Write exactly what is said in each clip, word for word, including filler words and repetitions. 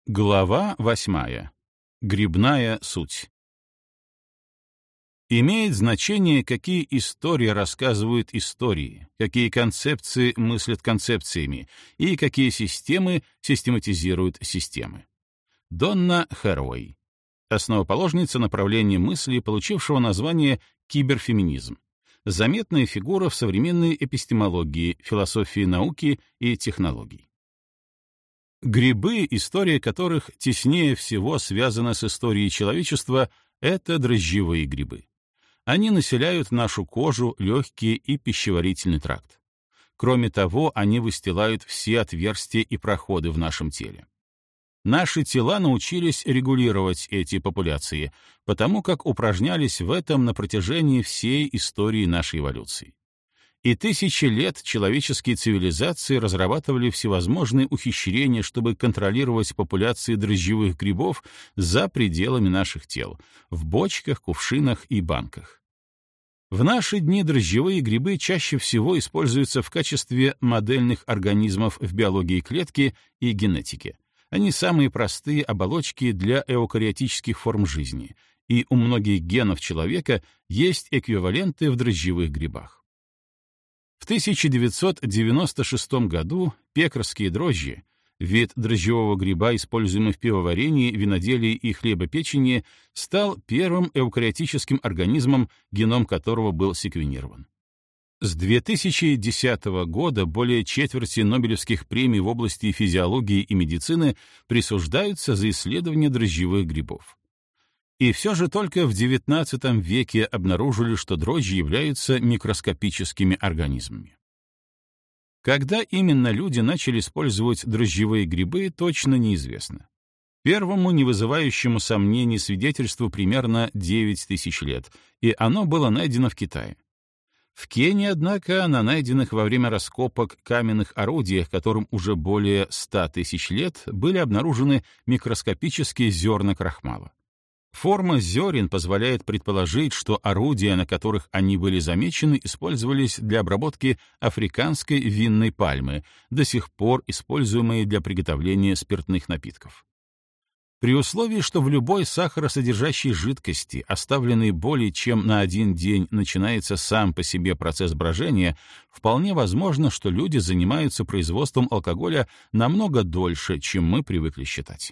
Глава восьмая. Грибная суть. Имеет значение, какие истории рассказывают истории, какие концепции мыслят концепциями и какие системы систематизируют системы. Донна Хэруэй. Основоположница направления мысли, получившего название киберфеминизм. Заметная фигура в современной эпистемологии, философии науки и технологий. Грибы, история которых теснее всего связана с историей человечества, — это дрожжевые грибы. Они населяют нашу кожу, легкие и пищеварительный тракт. Кроме того, они выстилают все отверстия и проходы в нашем теле. Наши тела научились регулировать эти популяции, потому как упражнялись в этом на протяжении всей истории нашей эволюции. И тысячи лет человеческие цивилизации разрабатывали всевозможные ухищрения, чтобы контролировать популяции дрожжевых грибов за пределами наших тел, в бочках, кувшинах и банках. В наши дни дрожжевые грибы чаще всего используются в качестве модельных организмов в биологии клетки и генетике. Они самые простые оболочки для эукариотических форм жизни, и у многих генов человека есть эквиваленты в дрожжевых грибах. В тысяча девятьсот девяносто шестом году пекарские дрожжи, вид дрожжевого гриба, используемый в пивоварении, виноделии и хлебопечении, стал первым эукариотическим организмом, геном которого был секвенирован. С две тысячи десятого года более четверти Нобелевских премий в области физиологии и медицины присуждаются за исследование дрожжевых грибов. И все же только в девятнадцатом веке обнаружили, что дрожжи являются микроскопическими организмами. Когда именно люди начали использовать дрожжевые грибы, точно неизвестно. Первому не вызывающему сомнений свидетельству примерно девять тысяч лет, и оно было найдено в Китае. В Кении, однако, на найденных во время раскопок каменных орудиях, которым уже более ста тысяч лет, были обнаружены микроскопические зерна крахмала. Форма зерен позволяет предположить, что орудия, на которых они были замечены, использовались для обработки африканской винной пальмы, до сих пор используемой для приготовления спиртных напитков. При условии, что в любой сахаросодержащей жидкости, оставленной более чем на один день, начинается сам по себе процесс брожения, вполне возможно, что люди занимаются производством алкоголя намного дольше, чем мы привыкли считать.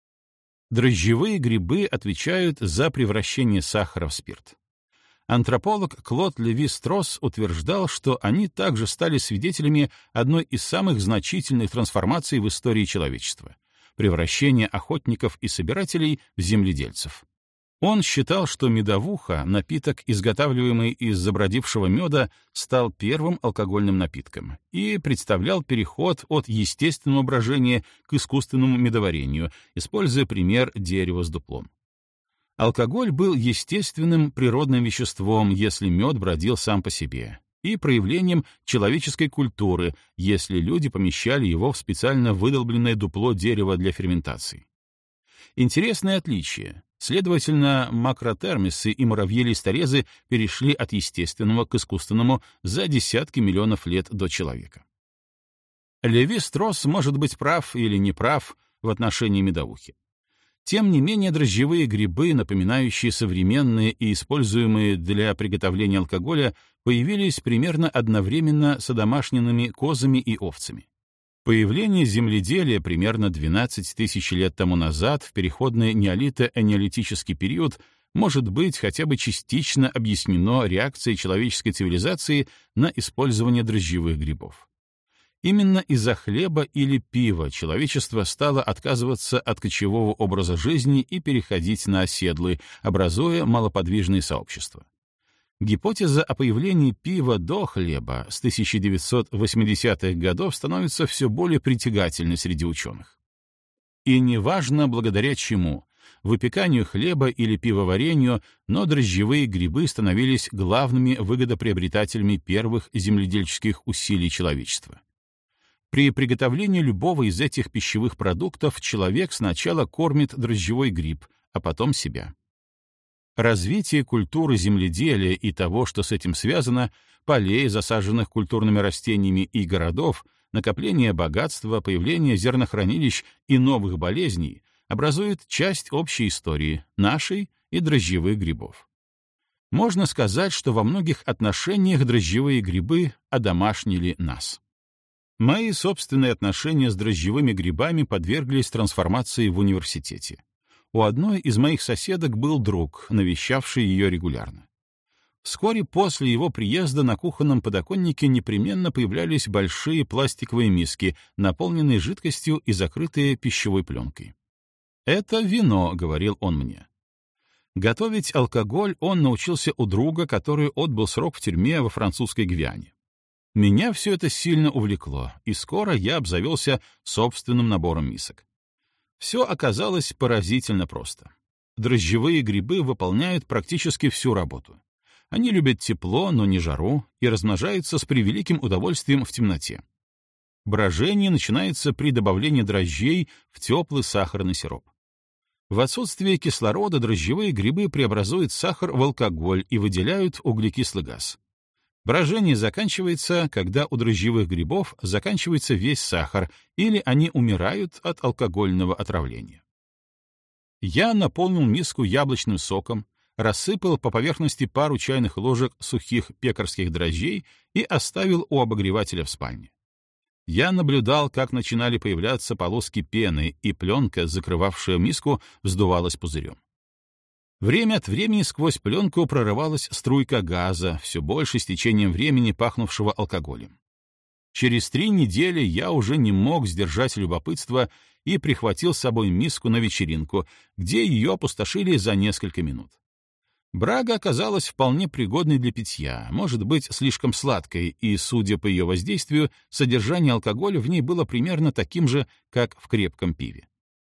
Дрожжевые грибы отвечают за превращение сахара в спирт. Антрополог Клод Леви-Стросс утверждал, что они также стали свидетелями одной из самых значительных трансформаций в истории человечества — превращения охотников и собирателей в земледельцев. Он считал, что медовуха, напиток, изготавливаемый из забродившего меда, стал первым алкогольным напитком и представлял переход от естественного брожения к искусственному медоварению, используя пример дерева с дуплом. Алкоголь был естественным природным веществом, если мед бродил сам по себе, и проявлением человеческой культуры, если люди помещали его в специально выдолбленное дупло дерева для ферментации. Интересное отличие. Следовательно, макротермисы и муравьи-листорезы перешли от естественного к искусственному за десятки миллионов лет до человека. Леви-Стросс может быть прав или не прав в отношении медовухи. Тем не менее, дрожжевые грибы, напоминающие современные и используемые для приготовления алкоголя, появились примерно одновременно с одомашненными козами и овцами. Появление земледелия примерно двенадцать тысяч лет тому назад в переходный неолито-энеолитический период может быть хотя бы частично объяснено реакцией человеческой цивилизации на использование дрожжевых грибов. Именно из-за хлеба или пива человечество стало отказываться от кочевого образа жизни и переходить на оседлый, образуя малоподвижные сообщества. Гипотеза о появлении пива до хлеба с тысяча девятьсот восьмидесятых годов становится все более притягательной среди ученых. И неважно благодаря чему — выпеканию хлеба или пивоварению, но дрожжевые грибы становились главными выгодоприобретателями первых земледельческих усилий человечества. При приготовлении любого из этих пищевых продуктов человек сначала кормит дрожжевой гриб, а потом себя. Развитие культуры земледелия и того, что с этим связано, полей, засаженных культурными растениями, и городов, накопление богатства, появление зернохранилищ и новых болезней образуют часть общей истории, нашей и дрожжевых грибов. Можно сказать, что во многих отношениях дрожжевые грибы одомашнили нас. Мои собственные отношения с дрожжевыми грибами подверглись трансформации в университете. У одной из моих соседок был друг, навещавший ее регулярно. Вскоре после его приезда на кухонном подоконнике непременно появлялись большие пластиковые миски, наполненные жидкостью и закрытые пищевой пленкой. «Это вино», — говорил он мне. Готовить алкоголь он научился у друга, который отбыл срок в тюрьме во французской Гвиане. Меня все это сильно увлекло, и скоро я обзавелся собственным набором мисок. Все оказалось поразительно просто. Дрожжевые грибы выполняют практически всю работу. Они любят тепло, но не жару, и размножаются с превеликим удовольствием в темноте. Брожение начинается при добавлении дрожжей в теплый сахарный сироп. В отсутствие кислорода дрожжевые грибы преобразуют сахар в алкоголь и выделяют углекислый газ. Брожение заканчивается, когда у дрожжевых грибов заканчивается весь сахар, или они умирают от алкогольного отравления. Я наполнил миску яблочным соком, рассыпал по поверхности пару чайных ложек сухих пекарских дрожжей и оставил у обогревателя в спальне. Я наблюдал, как начинали появляться полоски пены, и пленка, закрывавшая миску, вздувалась пузырем. Время от времени сквозь пленку прорывалась струйка газа, все больше с течением времени пахнувшего алкоголем. Через три недели я уже не мог сдержать любопытство и прихватил с собой миску на вечеринку, где ее опустошили за несколько минут. Брага оказалась вполне пригодной для питья, может быть, слишком сладкой, и, судя по ее воздействию, содержание алкоголя в ней было примерно таким же, как в крепком пиве.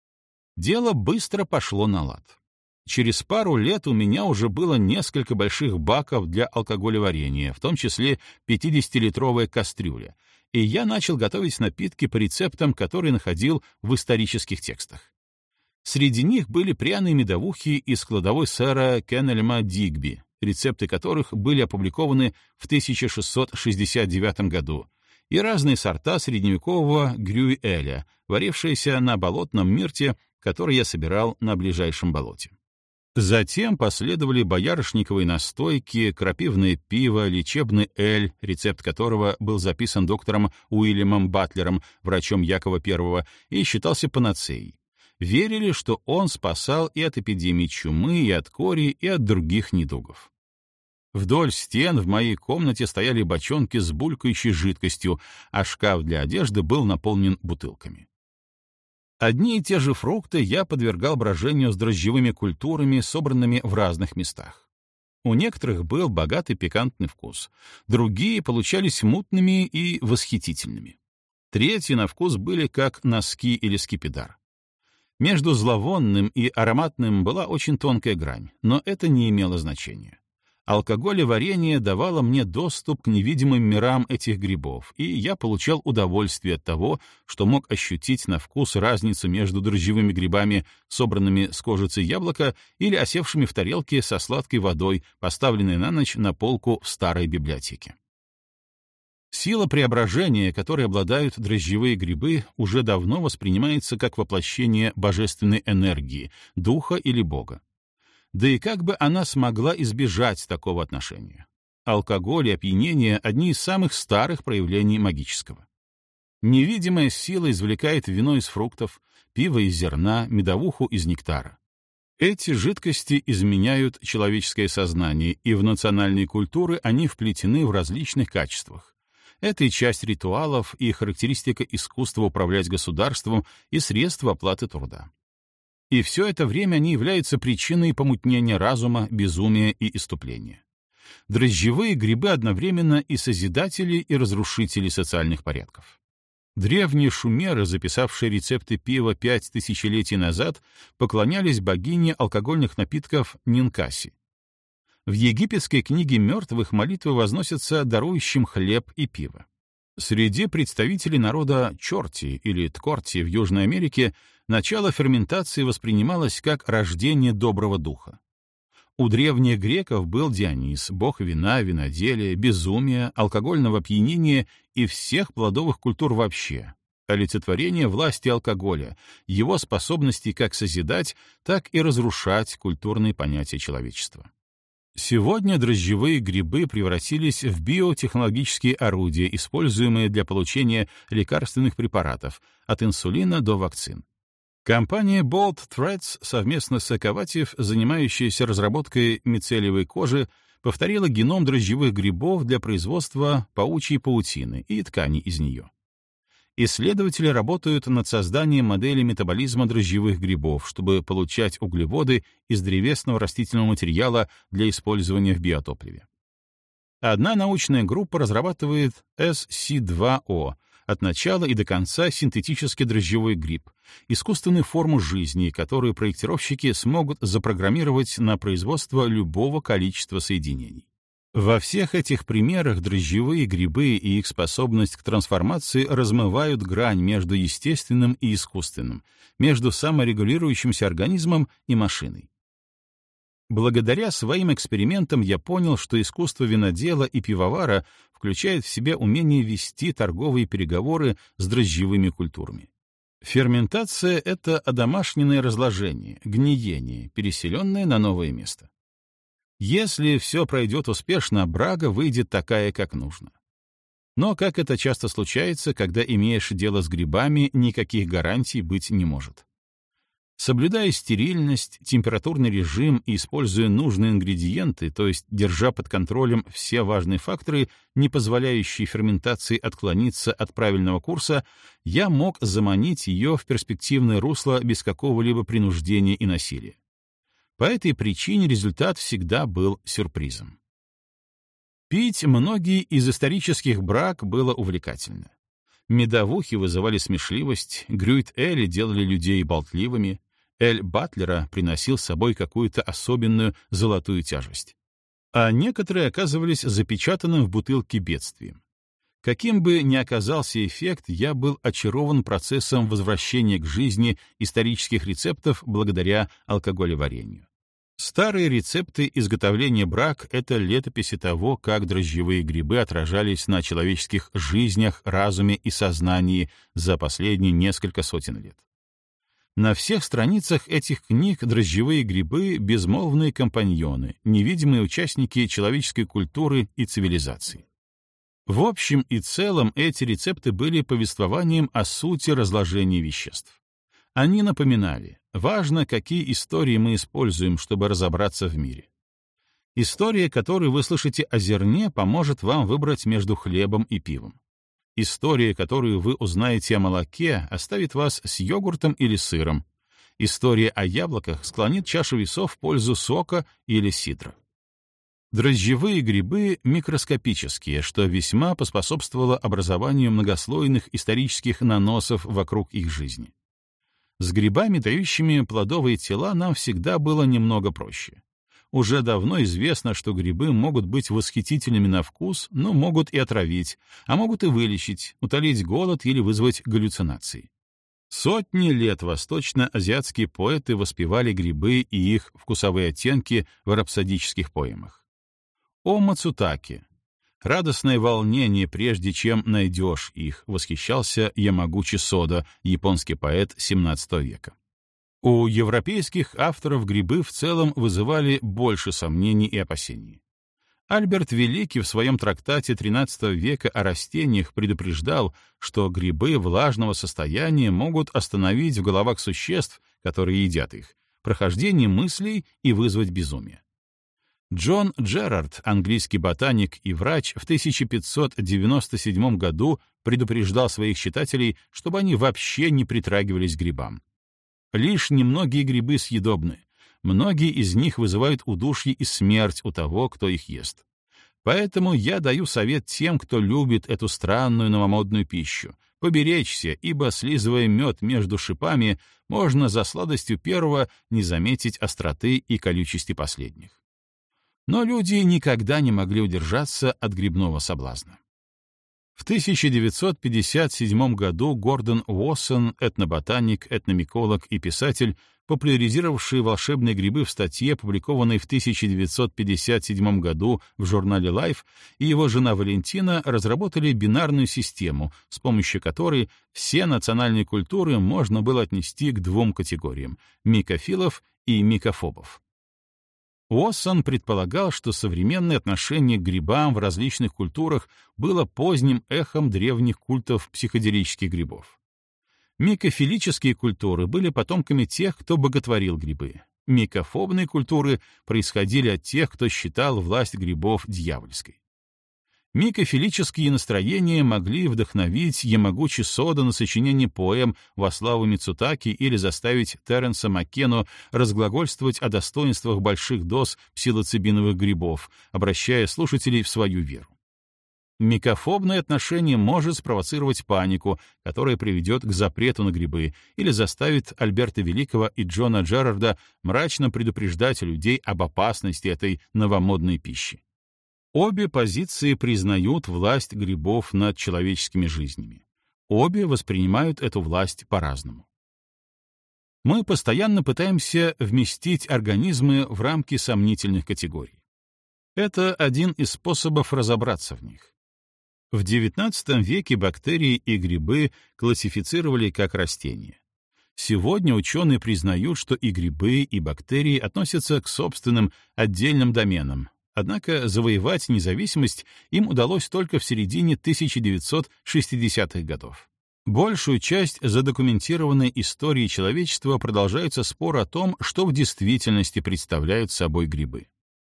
Дело быстро пошло на лад. Через пару лет у меня уже было несколько больших баков для алкоголеварения, в том числе пятидесятилитровая кастрюля, и я начал готовить напитки по рецептам, которые находил в исторических текстах. Среди них были пряные медовухи из кладовой сэра Кеннельма Дигби, рецепты которых были опубликованы в тысяча шестьсот шестьдесят девятом году, и разные сорта средневекового грюэля, варившиеся на болотном мирте, который я собирал на ближайшем болоте. Затем последовали боярышниковые настойки, крапивное пиво, лечебный эль, рецепт которого был записан доктором Уильямом Батлером, врачом Якова Первого, и считался панацеей. Верили, что он спасал и от эпидемии чумы, и от кори, и от других недугов. Вдоль стен в моей комнате стояли бочонки с булькающей жидкостью, а шкаф для одежды был наполнен бутылками. Одни и те же фрукты я подвергал брожению с дрожжевыми культурами, собранными в разных местах. У некоторых был богатый пикантный вкус, другие получались мутными и восхитительными. Третьи на вкус были как носки или скипидар. Между зловонным и ароматным была очень тонкая грань, но это не имело значения. Алкоголеварение давало мне доступ к невидимым мирам этих грибов, и я получал удовольствие от того, что мог ощутить на вкус разницу между дрожжевыми грибами, собранными с кожицы яблока, или осевшими в тарелке со сладкой водой, поставленной на ночь на полку в старой библиотеке. Сила преображения, которой обладают дрожжевые грибы, уже давно воспринимается как воплощение божественной энергии, духа или бога. Да и как бы она смогла избежать такого отношения? Алкоголь и опьянение — одни из самых старых проявлений магического. Невидимая сила извлекает вино из фруктов, пиво из зерна, медовуху из нектара. Эти жидкости изменяют человеческое сознание, и в национальные культуры они вплетены в различных качествах. Это и часть ритуалов, и характеристика искусства управлять государством, и средства оплаты труда. И все это время они являются причиной помутнения разума, безумия и исступления. Дрожжевые грибы одновременно и созидатели, и разрушители социальных порядков. Древние шумеры, записавшие рецепты пива пять тысячелетий назад, поклонялись богине алкогольных напитков Нинкаси. В египетской книге мертвых молитвы возносятся дарующим хлеб и пиво. Среди представителей народа Чорти или Ткорти в Южной Америке начало ферментации воспринималось как рождение доброго духа. У древних греков был Дионис, бог вина, виноделия, безумия, алкогольного опьянения и всех плодовых культур вообще, олицетворение власти алкоголя, его способности как созидать, так и разрушать культурные понятия человечества. Сегодня дрожжевые грибы превратились в биотехнологические орудия, используемые для получения лекарственных препаратов, от инсулина до вакцин. Компания Bold Threads совместно с Эковатив, занимающаяся разработкой мицелиевой кожи, повторила геном дрожжевых грибов для производства паучьей паутины и тканей из нее. Исследователи работают над созданием модели метаболизма дрожжевых грибов, чтобы получать углеводы из древесного растительного материала для использования в биотопливе. Одна научная группа разрабатывает эс си два о, от начала и до конца синтетический дрожжевой гриб, искусственную форму жизни, которую проектировщики смогут запрограммировать на производство любого количества соединений. Во всех этих примерах дрожжевые грибы и их способность к трансформации размывают грань между естественным и искусственным, между саморегулирующимся организмом и машиной. Благодаря своим экспериментам я понял, что искусство винодела и пивовара включает в себя умение вести торговые переговоры с дрожжевыми культурами. Ферментация — это одомашненное разложение, гниение, переселенное на новое место. Если все пройдет успешно, брага выйдет такая, как нужно. Но, как это часто случается, когда имеешь дело с грибами, никаких гарантий быть не может. Соблюдая стерильность, температурный режим и используя нужные ингредиенты, то есть держа под контролем все важные факторы, не позволяющие ферментации отклониться от правильного курса, я мог заманить ее в перспективное русло без какого-либо принуждения и насилия. По этой причине результат всегда был сюрпризом. Пить многие из исторических браг было увлекательно. Медовухи вызывали смешливость, грюйт-эли делали людей болтливыми, эль Батлера приносил с собой какую-то особенную золотую тяжесть. А некоторые оказывались запечатанным в бутылке бедствием. Каким бы ни оказался эффект, я был очарован процессом возвращения к жизни исторических рецептов благодаря алкоголеварению. Старые рецепты изготовления браг — это летописи того, как дрожжевые грибы отражались на человеческих жизнях, разуме и сознании за последние несколько сотен лет. На всех страницах этих книг дрожжевые грибы — безмолвные компаньоны, невидимые участники человеческой культуры и цивилизации. В общем и целом эти рецепты были повествованием о сути разложения веществ. Они напоминали, важно, какие истории мы используем, чтобы разобраться в мире. История, которую вы слышите о зерне, поможет вам выбрать между хлебом и пивом. История, которую вы узнаете о молоке, оставит вас с йогуртом или сыром. История о яблоках склонит чашу весов в пользу сока или сидра. Дрожжевые грибы микроскопические, что весьма поспособствовало образованию многослойных исторических наносов вокруг их жизни. С грибами, дающими плодовые тела, нам всегда было немного проще. Уже давно известно, что грибы могут быть восхитительными на вкус, но могут и отравить, а могут и вылечить, утолить голод или вызвать галлюцинации. Сотни лет восточно-азиатские поэты воспевали грибы и их вкусовые оттенки в рапсодических поэмах. О Мацутаке. Радостное волнение, прежде чем найдешь их, восхищался Ямагучи Содо, японский поэт семнадцатого века. У европейских авторов грибы в целом вызывали больше сомнений и опасений. Альберт Великий в своем трактате тринадцатого века о растениях предупреждал, что грибы влажного состояния могут остановить в головах существ, которые едят их, прохождение мыслей и вызвать безумие. Джон Джерард, английский ботаник и врач, в тысяча пятьсот девяносто седьмом году предупреждал своих читателей, чтобы они вообще не притрагивались к грибам. Лишь немногие грибы съедобны, многие из них вызывают удушье и смерть у того, кто их ест. Поэтому я даю совет тем, кто любит эту странную новомодную пищу, поберечься, ибо, слизывая мед между шипами, можно за сладостью первого не заметить остроты и колючести последних. Но люди никогда не могли удержаться от грибного соблазна. В тысяча девятьсот пятьдесят седьмом году Гордон Уоссон, этноботаник, этномиколог и писатель, популяризировавший волшебные грибы в статье, опубликованной в тысяча девятьсот пятьдесят седьмом году в журнале Life, и его жена Валентина разработали бинарную систему, с помощью которой все национальные культуры можно было отнести к двум категориям — микофилов и микофобов. Уоссон предполагал, что современное отношение к грибам в различных культурах было поздним эхом древних культов психоделических грибов. Микофилические культуры были потомками тех, кто боготворил грибы. Микофобные культуры происходили от тех, кто считал власть грибов дьявольской. Микофилические настроения могли вдохновить Ямагучи Сода на сочинение поэм во славу Мицутаки или заставить Теренса Маккену разглагольствовать о достоинствах больших доз псилоцибиновых грибов, обращая слушателей в свою веру. Микофобное отношение может спровоцировать панику, которая приведет к запрету на грибы, или заставит Альберта Великого и Джона Джерарда мрачно предупреждать людей об опасности этой новомодной пищи. Обе позиции признают власть грибов над человеческими жизнями. Обе воспринимают эту власть по-разному. Мы постоянно пытаемся вместить организмы в рамки сомнительных категорий. Это один из способов разобраться в них. В девятнадцатом веке бактерии и грибы классифицировали как растения. Сегодня ученые признают, что и грибы, и бактерии относятся к собственным отдельным доменам. Однако завоевать независимость им удалось только в середине тысяча девятьсот шестидесятых годов. Большую часть задокументированной истории человечества продолжаются споры о том, что в действительности представляют собой грибы.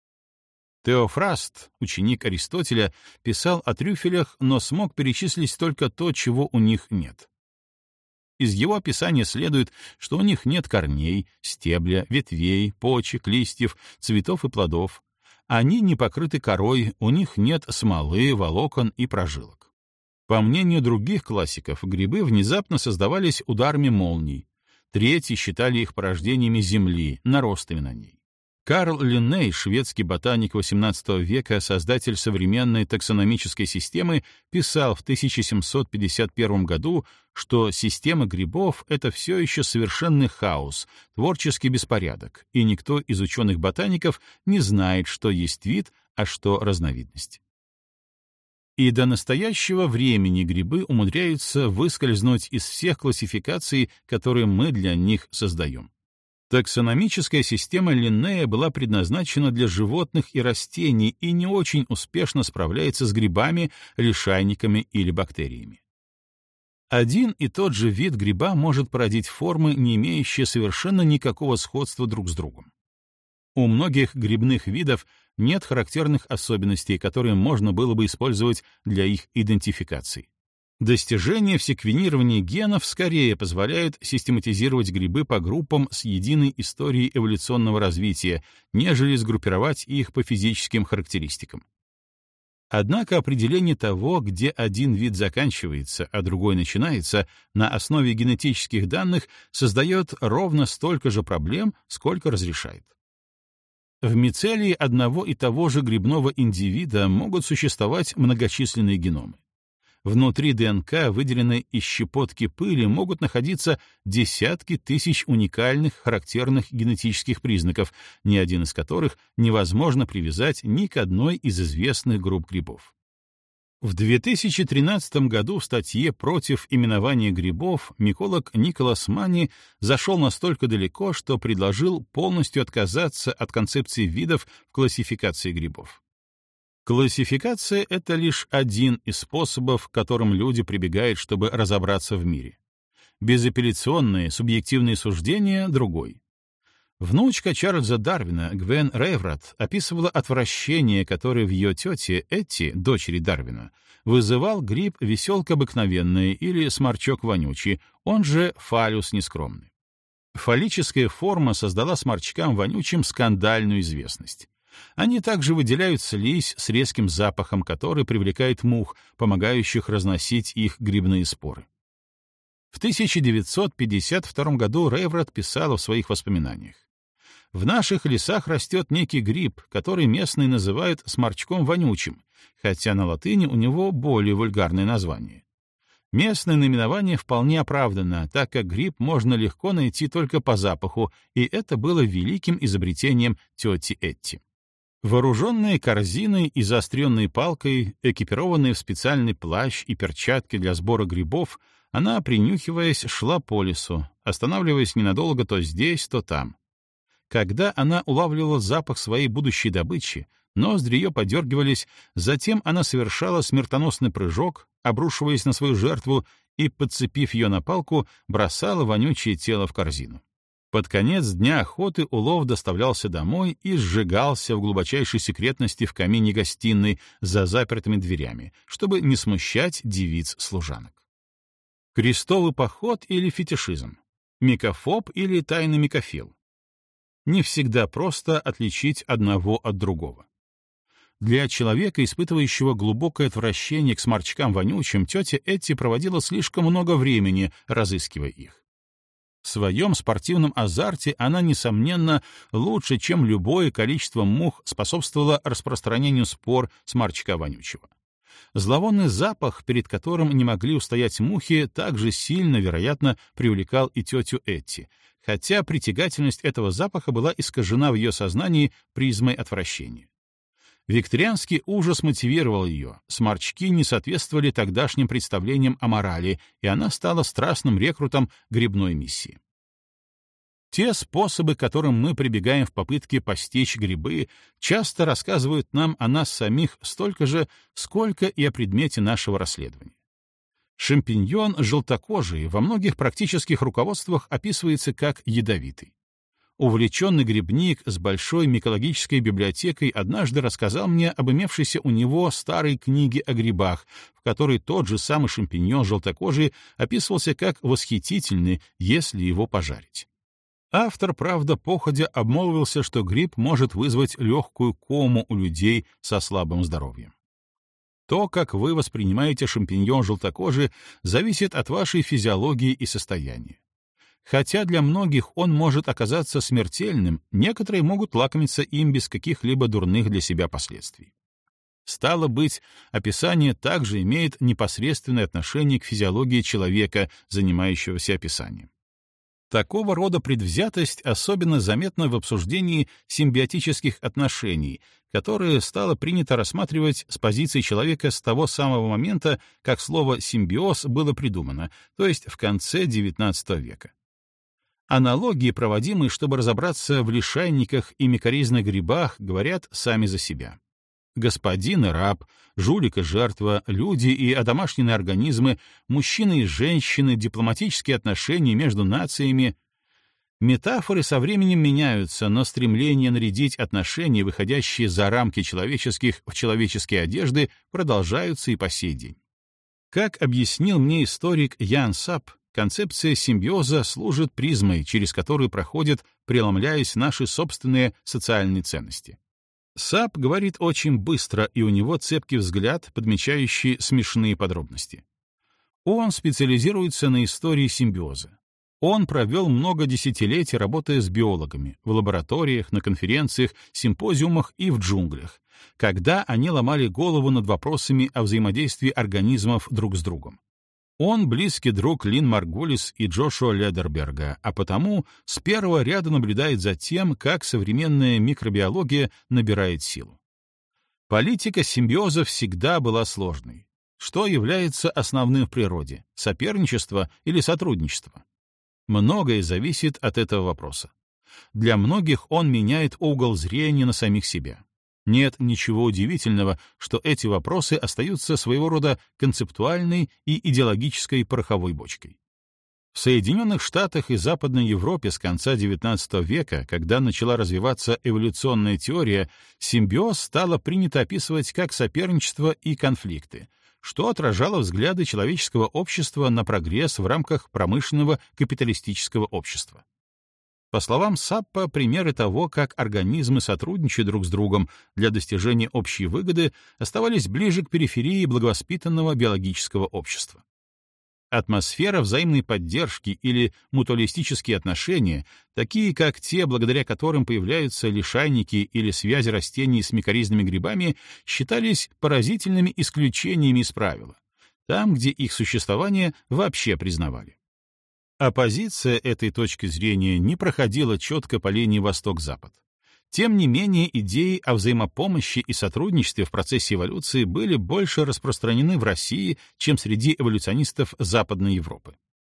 Теофраст, ученик Аристотеля, писал о трюфелях, но смог перечислить только то, чего у них нет. Из его описания следует, что у них нет корней, стебля, ветвей, почек, листьев, цветов и плодов. Они не покрыты корой, у них нет смолы, волокон и прожилок. По мнению других классиков, грибы внезапно создавались ударами молний. Третьи считали их порождениями земли, наростами на ней. Карл Линней, шведский ботаник восемнадцатого века, создатель современной таксономической системы, писал в тысяча семьсот пятьдесят первом году, что система грибов — это все еще совершенный хаос, творческий беспорядок, и никто из ученых-ботаников не знает, что есть вид, а что разновидность. И до настоящего времени грибы умудряются выскользнуть из всех классификаций, которые мы для них создаем. Таксономическая система Линнея была предназначена для животных и растений и не очень успешно справляется с грибами, лишайниками или бактериями. Один и тот же вид гриба может породить формы, не имеющие совершенно никакого сходства друг с другом. У многих грибных видов нет характерных особенностей, которые можно было бы использовать для их идентификации. Достижения в секвенировании генов скорее позволяют систематизировать грибы по группам с единой историей эволюционного развития, нежели сгруппировать их по физическим характеристикам. Однако определение того, где один вид заканчивается, а другой начинается, на основе генетических данных создает ровно столько же проблем, сколько разрешает. В мицелии одного и того же грибного индивида могут существовать многочисленные геномы. Внутри ДНК, выделенной из щепотки пыли, могут находиться десятки тысяч уникальных характерных генетических признаков, ни один из которых невозможно привязать ни к одной из известных групп грибов. В две тысячи тринадцатом году в статье «Против именования грибов» миколог Николас Манни зашел настолько далеко, что предложил полностью отказаться от концепции видов в классификации грибов. Классификация — это лишь один из способов, к которым люди прибегают, чтобы разобраться в мире. Безапелляционные, субъективные суждения — другой. Внучка Чарльза Дарвина, Гвен Рейврат, описывала отвращение, которое в ее тете Этти, дочери Дарвина, вызывал гриб веселка обыкновенная или сморчок вонючий, он же фаллус нескромный. Фаллическая форма создала сморчкам вонючим скандальную известность. Они также выделяют слизь с резким запахом, который привлекает мух, помогающих разносить их грибные споры. В тысяча девятьсот пятьдесят втором году Рейврат писала в своих воспоминаниях: В наших лесах растет некий гриб, который местные называют сморчком вонючим, хотя на латыни у него более вульгарное название. Местное наименование вполне оправдано, так как гриб можно легко найти только по запаху, и это было великим изобретением тети Этти. Вооруженная корзиной и заостренной палкой, экипированная в специальный плащ и перчатки для сбора грибов, она, принюхиваясь, шла по лесу, останавливаясь ненадолго то здесь, то там. Когда она улавливала запах своей будущей добычи, ноздри ее подергивались, затем она совершала смертоносный прыжок, обрушиваясь на свою жертву и, подцепив ее на палку, бросала вонючее тело в корзину. Под конец дня охоты улов доставлялся домой и сжигался в глубочайшей секретности в камине гостиной за запертыми дверями, чтобы не смущать девиц-служанок. Крестовый поход или фетишизм? Микофоб или тайный микофил? Не всегда просто отличить одного от другого. Для человека, испытывающего глубокое отвращение к сморчкам вонючим, тетя Этти проводила слишком много времени, разыскивая их. В своем спортивном азарте она, несомненно, лучше, чем любое количество мух способствовала распространению спор сморчка вонючего. Зловонный запах, перед которым не могли устоять мухи, также сильно, вероятно, привлекал и тетю Этти, хотя притягательность этого запаха была искажена в ее сознании призмой отвращения. Викторианский ужас мотивировал ее, сморчки не соответствовали тогдашним представлениям о морали, и она стала страстным рекрутом грибной миссии. Те способы, к которым мы прибегаем в попытке постичь грибы, часто рассказывают нам о нас самих столько же, сколько и о предмете нашего расследования. Шампиньон желтокожий во многих практических руководствах описывается как ядовитый. Увлеченный грибник с большой микологической библиотекой однажды рассказал мне об имевшейся у него старой книге о грибах, в которой тот же самый шампиньон желтокожий описывался как восхитительный, если его пожарить. Автор, правда, походя обмолвился, что гриб может вызвать легкую кому у людей со слабым здоровьем. То, как вы воспринимаете шампиньон желтокожий, зависит от вашей физиологии и состояния. Хотя для многих он может оказаться смертельным, некоторые могут лакомиться им без каких-либо дурных для себя последствий. Стало быть, описание также имеет непосредственное отношение к физиологии человека, занимающегося описанием. Такого рода предвзятость особенно заметна в обсуждении симбиотических отношений, которые стало принято рассматривать с позиции человека с того самого момента, как слово «симбиоз» было придумано, то есть в конце девятнадцатого века. Аналогии, проводимые, чтобы разобраться в лишайниках и микоризных грибах, говорят сами за себя. Господин и раб, жулик и жертва, люди и одомашненные организмы, мужчины и женщины, дипломатические отношения между нациями. Метафоры со временем меняются, но стремление нарядить отношения, выходящие за рамки человеческих, в человеческие одежды, продолжаются и по сей день. Как объяснил мне историк Ян Сап, концепция симбиоза служит призмой, через которую проходят, преломляясь наши собственные социальные ценности. Сап говорит очень быстро, и у него цепкий взгляд, подмечающий смешные подробности. Он специализируется на истории симбиоза. Он провел много десятилетий, работая с биологами, в лабораториях, на конференциях, симпозиумах и в джунглях, когда они ломали голову над вопросами о взаимодействии организмов друг с другом. Он близкий друг Лин Маргулис и Джошуа Ледерберга, а потому с первого ряда наблюдает за тем, как современная микробиология набирает силу. Политика симбиоза всегда была сложной. Что является основным в природе — соперничество или сотрудничество? Многое зависит от этого вопроса. Для многих он меняет угол зрения на самих себя. Нет ничего удивительного, что эти вопросы остаются своего рода концептуальной и идеологической пороховой бочкой. В Соединенных Штатах и Западной Европе с конца девятнадцатого века, когда начала развиваться эволюционная теория, симбиоз стало принято описывать как соперничество и конфликты, что отражало взгляды человеческого общества на прогресс в рамках промышленного капиталистического общества. По словам Саппа, примеры того, как организмы сотрудничают друг с другом для достижения общей выгоды, оставались ближе к периферии благовоспитанного биологического общества. Атмосфера взаимной поддержки или мутуалистические отношения, такие как те, благодаря которым появляются лишайники или связи растений с микоризными грибами, считались поразительными исключениями из правила, там, где их существование вообще признавали. Оппозиция этой точки зрения не проходила четко по линии Восток-Запад. Тем не менее, идеи о взаимопомощи и сотрудничестве в процессе эволюции были больше распространены в России, чем среди эволюционистов Западной Европы.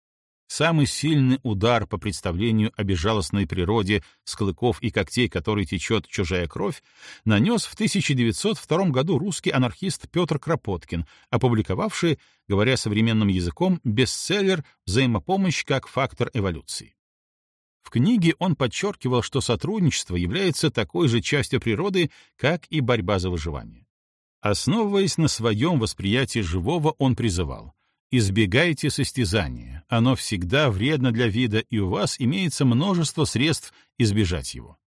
Самый сильный удар по представлению о безжалостной природе, с клыков и когтей которой течет чужая кровь, нанес в тысяча девятьсот втором году русский анархист Петр Кропоткин, опубликовавший, говоря современным языком, бестселлер «Взаимопомощь как фактор эволюции». В книге он подчеркивал, что сотрудничество является такой же частью природы, как и борьба за выживание. Основываясь на своем восприятии живого, он призывал: «Избегайте состязания, оно всегда вредно для вида, и у вас имеется множество средств избежать его».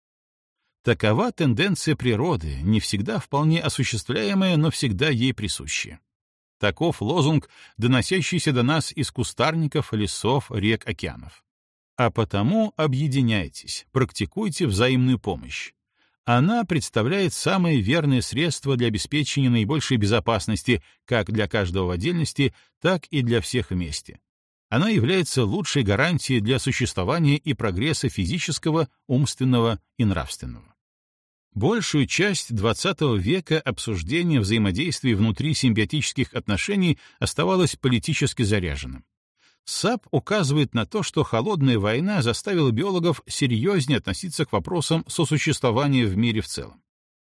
Такова тенденция природы, не всегда вполне осуществляемая, но всегда ей присущая. Таков лозунг, доносящийся до нас из кустарников, лесов, рек, океанов. А потому объединяйтесь, практикуйте взаимную помощь. Она представляет самое верное средство для обеспечения наибольшей безопасности как для каждого в отдельности, так и для всех вместе. Она является лучшей гарантией для существования и прогресса физического, умственного и нравственного. Большую часть двадцатого века обсуждение взаимодействий внутри симбиотических отношений оставалось политически заряженным. САП указывает на то, что холодная война заставила биологов серьезнее относиться к вопросам сосуществования в мире в целом.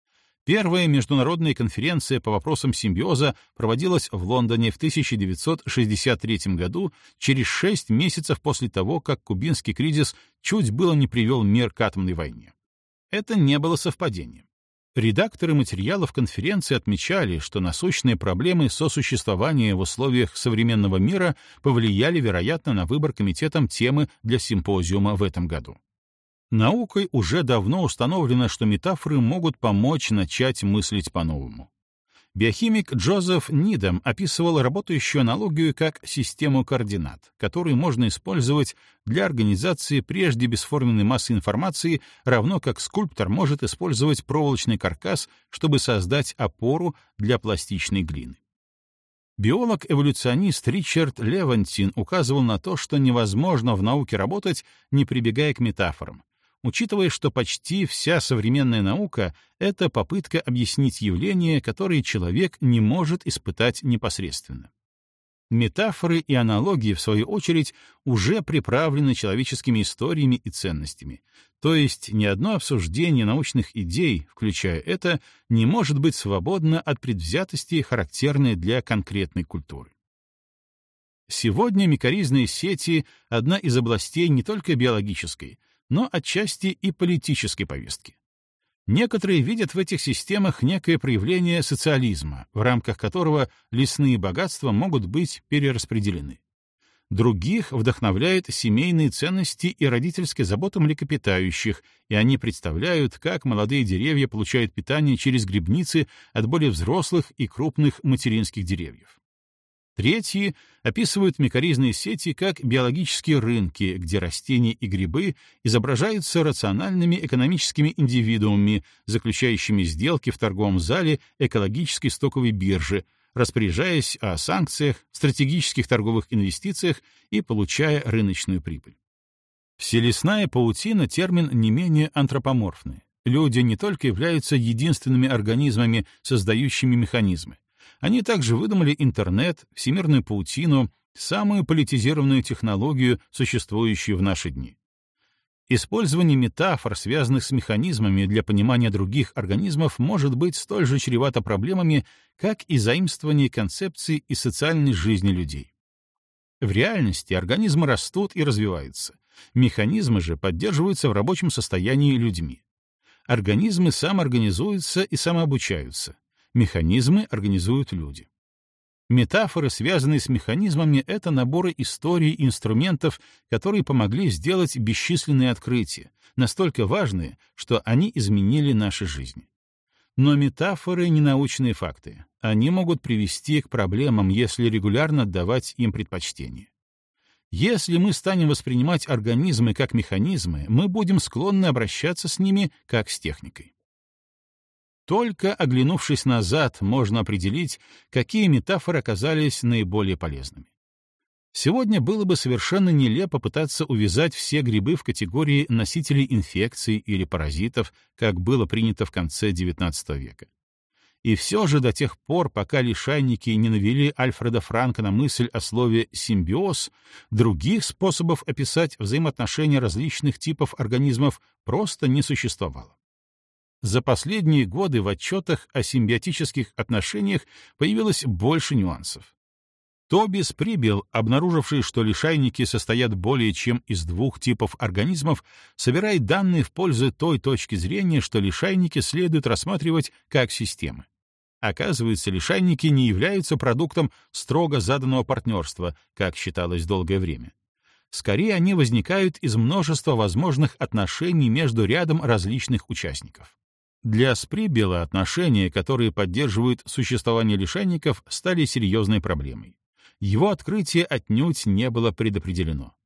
Первая международная конференция по вопросам симбиоза проводилась в Лондоне в тысяча девятьсот шестьдесят третьем году, через шесть месяцев после того, как кубинский кризис чуть было не привел мир к атомной войне. Это не было совпадением. Редакторы материалов конференции отмечали, что насущные проблемы сосуществования в условиях современного мира повлияли, вероятно, на выбор комитетом темы для симпозиума в этом году. Наукой уже давно установлено, что метафоры могут помочь начать мыслить по-новому. Биохимик Джозеф Нидам описывал работающую аналогию как систему координат, которую можно использовать для организации прежде бесформенной массы информации, равно как скульптор может использовать проволочный каркас, чтобы создать опору для пластичной глины. Биолог-эволюционист Ричард Левантин указывал на то, что невозможно в науке работать, не прибегая к метафорам, учитывая, что почти вся современная наука — это попытка объяснить явления, которые человек не может испытать непосредственно. Метафоры и аналогии, в свою очередь, уже приправлены человеческими историями и ценностями, то есть ни одно обсуждение научных идей, включая это, не может быть свободно от предвзятости, характерной для конкретной культуры. Сегодня микоризные сети — одна из областей не только биологической, но отчасти и политической повестки. Некоторые видят в этих системах некое проявление социализма, в рамках которого лесные богатства могут быть перераспределены. Других вдохновляют семейные ценности и родительская забота млекопитающих, и они представляют, как молодые деревья получают питание через грибницы от более взрослых и крупных материнских деревьев. Третьи описывают микоризные сети как биологические рынки, где растения и грибы изображаются рациональными экономическими индивидуумами, заключающими сделки в торговом зале экологической стоковой биржи, распоряжаясь о санкциях, стратегических торговых инвестициях и получая рыночную прибыль. Вселесная паутина — термин не менее антропоморфный. Люди не только являются единственными организмами, создающими механизмы. Они также выдумали интернет, всемирную паутину, самую политизированную технологию, существующую в наши дни. Использование метафор, связанных с механизмами для понимания других организмов, может быть столь же чревато проблемами, как и заимствование концепций из социальной жизни людей. В реальности организмы растут и развиваются, механизмы же поддерживаются в рабочем состоянии людьми. Организмы самоорганизуются и самообучаются. Механизмы организуют люди. Метафоры, связанные с механизмами, — это наборы историй и инструментов, которые помогли сделать бесчисленные открытия, настолько важные, что они изменили наши жизни. Но метафоры — не научные факты. Они могут привести к проблемам, если регулярно отдавать им предпочтение. Если мы станем воспринимать организмы как механизмы, мы будем склонны обращаться с ними как с техникой. Только оглянувшись назад, можно определить, какие метафоры оказались наиболее полезными. Сегодня было бы совершенно нелепо пытаться увязать все грибы в категории носителей инфекций или паразитов, как было принято в конце девятнадцатого века. И все же до тех пор, пока лишайники не навели Альфреда Франка на мысль о слове «симбиоз», других способов описать взаимоотношения различных типов организмов просто не существовало. За последние годы в отчетах о симбиотических отношениях появилось больше нюансов. Тобис Прибил, обнаруживший, что лишайники состоят более чем из двух типов организмов, собирает данные в пользу той точки зрения, что лишайники следует рассматривать как системы. Оказывается, лишайники не являются продуктом строго заданного партнерства, как считалось долгое время. Скорее, они возникают из множества возможных отношений между рядом различных участников. Для Сприбила отношения, которые поддерживают существование лишайников, стали серьезной проблемой. Его открытие отнюдь не было предопределено.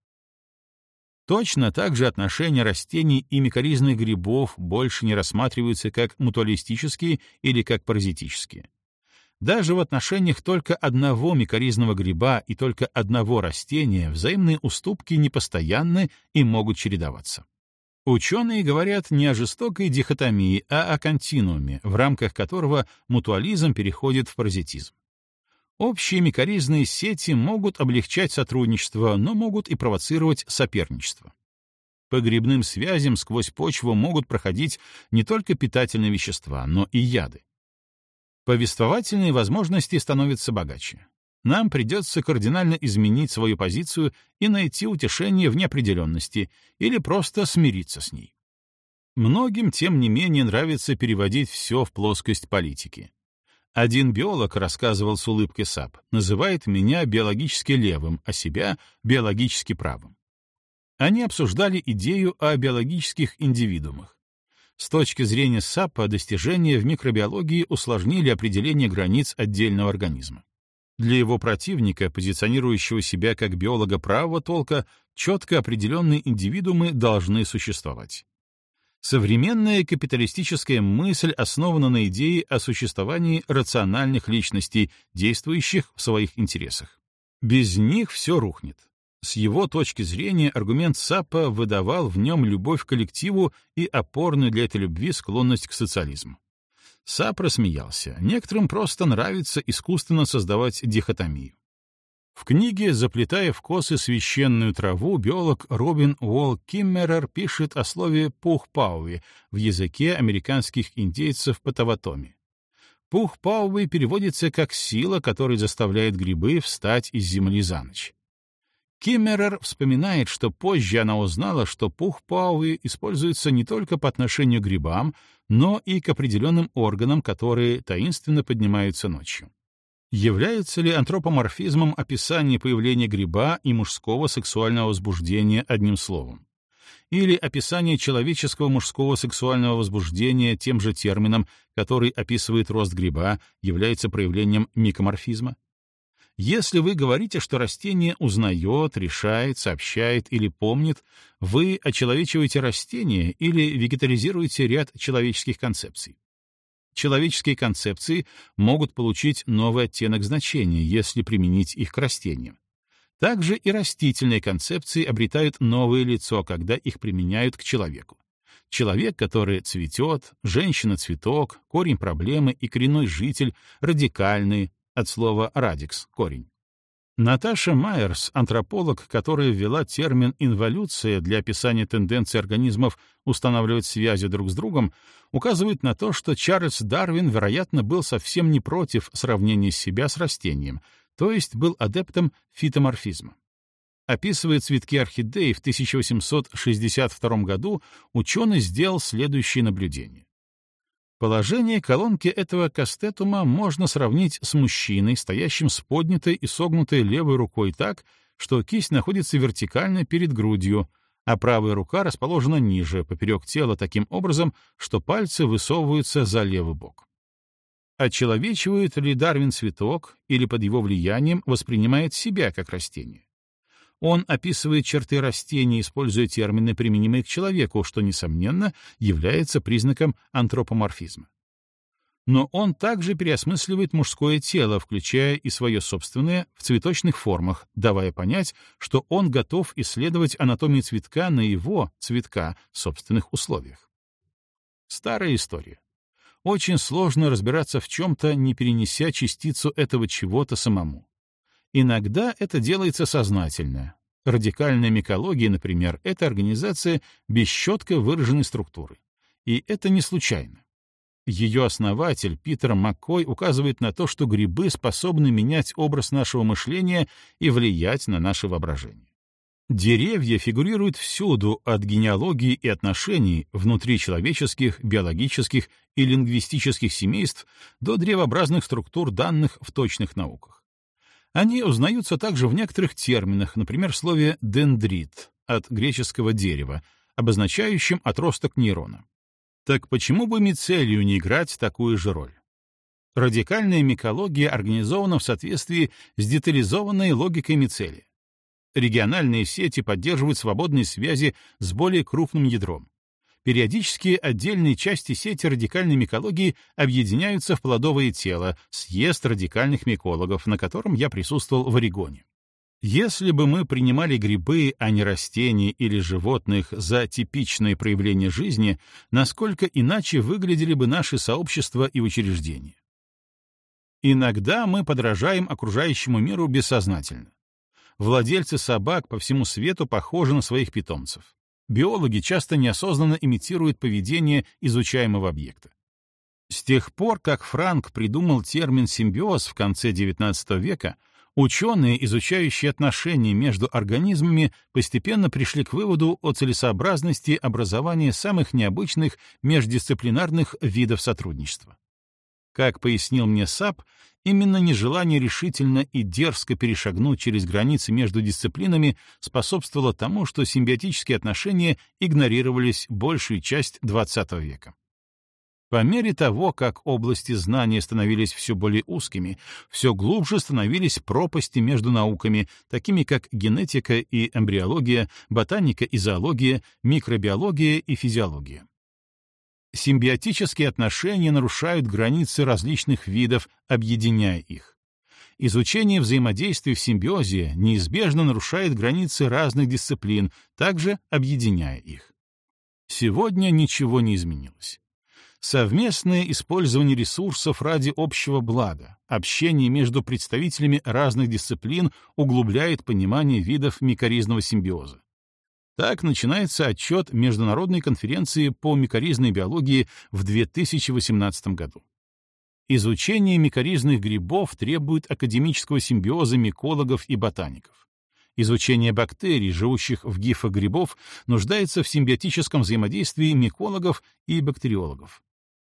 Точно так же отношения растений и микоризных грибов больше не рассматриваются как мутуалистические или как паразитические. Даже в отношениях только одного микоризного гриба и только одного растения взаимные уступки непостоянны и могут чередоваться. Ученые говорят не о жестокой дихотомии, а о континууме, в рамках которого мутуализм переходит в паразитизм. Общие микоризные сети могут облегчать сотрудничество, но могут и провоцировать соперничество. По грибным связям сквозь почву могут проходить не только питательные вещества, но и яды. Повествовательные возможности становятся богаче. Нам придется кардинально изменить свою позицию и найти утешение в неопределенности или просто смириться с ней. Многим, тем не менее, нравится переводить все в плоскость политики. Один биолог, рассказывал с улыбкой Сап, называет меня биологически левым, а себя биологически правым. Они обсуждали идею о биологических индивидуумах. С точки зрения Сапа достижения в микробиологии усложнили определение границ отдельного организма. Для его противника, позиционирующего себя как биолога правого толка, четко определенные индивидуумы должны существовать. Современная капиталистическая мысль основана на идее о существовании рациональных личностей, действующих в своих интересах. Без них все рухнет. С его точки зрения аргумент Сапа выдавал в нем любовь к коллективу и опорную для этой любви склонность к социализму. Сап рассмеялся. Некоторым просто нравится искусственно создавать дихотомию. В книге «Заплетая в косы священную траву» биолог Робин Уолл Киммерер пишет о слове «пух-пауи» в языке американских индейцев Потаватоми. Пух-пауи переводится как «сила, которая заставляет грибы встать из земли за ночь». Киммерер вспоминает, что позже она узнала, что пух-пауи используется не только по отношению к грибам, но и к определенным органам, которые таинственно поднимаются ночью. Является ли антропоморфизмом описание появления гриба и мужского сексуального возбуждения одним словом? Или описание человеческого мужского сексуального возбуждения тем же термином, который описывает рост гриба, является проявлением микоморфизма? Если вы говорите, что растение узнает, решает, сообщает или помнит, вы очеловечиваете растение или вегетализируете ряд человеческих концепций. Человеческие концепции могут получить новый оттенок значения, если применить их к растениям. Также и растительные концепции обретают новое лицо, когда их применяют к человеку. Человек, который цветет, женщина-цветок, корень проблемы и коренной житель, радикальный, от слова «радикс» — корень. Наташа Майерс, антрополог, которая ввела термин «инволюция» для описания тенденций организмов устанавливать связи друг с другом, указывает на то, что Чарльз Дарвин, вероятно, был совсем не против сравнения себя с растением, то есть был адептом фитоморфизма. Описывая цветки орхидей в тысяча восемьсот шестьдесят втором году, ученый сделал следующее наблюдение. Положение колонки этого кастетума можно сравнить с мужчиной, стоящим с поднятой и согнутой левой рукой так, что кисть находится вертикально перед грудью, а правая рука расположена ниже, поперек тела, таким образом, что пальцы высовываются за левый бок. Очеловечивает ли Дарвин цветок или под его влиянием воспринимает себя как растение? Он описывает черты растения, используя термины, применимые к человеку, что, несомненно, является признаком антропоморфизма. Но он также переосмысливает мужское тело, включая и свое собственное, в цветочных формах, давая понять, что он готов исследовать анатомию цветка на его, цветка, собственных условиях. Старая история. Очень сложно разбираться в чем-то, не перенеся частицу этого чего-то самому. Иногда это делается сознательно. Радикальная микология, например, — это организация без четко выраженной структуры. И это не случайно. Ее основатель Питер Маккой указывает на то, что грибы способны менять образ нашего мышления и влиять на наше воображение. Деревья фигурируют всюду, от генеалогии и отношений внутри человеческих, биологических и лингвистических семейств до древообразных структур данных в точных науках. Они узнаются также в некоторых терминах, например, в слове «дендрит» от греческого «дерево», обозначающем отросток нейрона. Так почему бы мицелию не играть такую же роль? Радикальная микология организована в соответствии с детализованной логикой мицелия. Региональные сети поддерживают свободные связи с более крупным ядром. Периодически отдельные части сети радикальной микологии объединяются в плодовое тело, съезд радикальных микологов, на котором я присутствовал в Орегоне. Если бы мы принимали грибы, а не растения или животных, за типичные проявления жизни, насколько иначе выглядели бы наши сообщества и учреждения? Иногда мы подражаем окружающему миру бессознательно. Владельцы собак по всему свету похожи на своих питомцев. Биологи часто неосознанно имитируют поведение изучаемого объекта. С тех пор, как Франк придумал термин «симбиоз» в конце девятнадцатого века, ученые, изучающие отношения между организмами, постепенно пришли к выводу о целесообразности образования самых необычных междисциплинарных видов сотрудничества. Как пояснил мне Сап, именно нежелание решительно и дерзко перешагнуть через границы между дисциплинами способствовало тому, что симбиотические отношения игнорировались большую часть двадцатого века. По мере того, как области знания становились все более узкими, все глубже становились пропасти между науками, такими как генетика и эмбриология, ботаника и зоология, микробиология и физиология. Симбиотические отношения нарушают границы различных видов, объединяя их. Изучение взаимодействия в симбиозе неизбежно нарушает границы разных дисциплин, также объединяя их. Сегодня ничего не изменилось. Совместное использование ресурсов ради общего блага, общение между представителями разных дисциплин углубляет понимание видов микоризного симбиоза. Так начинается отчет Международной конференции по микоризной биологии в две тысячи восемнадцатом году. Изучение микоризных грибов требует академического симбиоза микологов и ботаников. Изучение бактерий, живущих в гифах грибов, нуждается в симбиотическом взаимодействии микологов и бактериологов.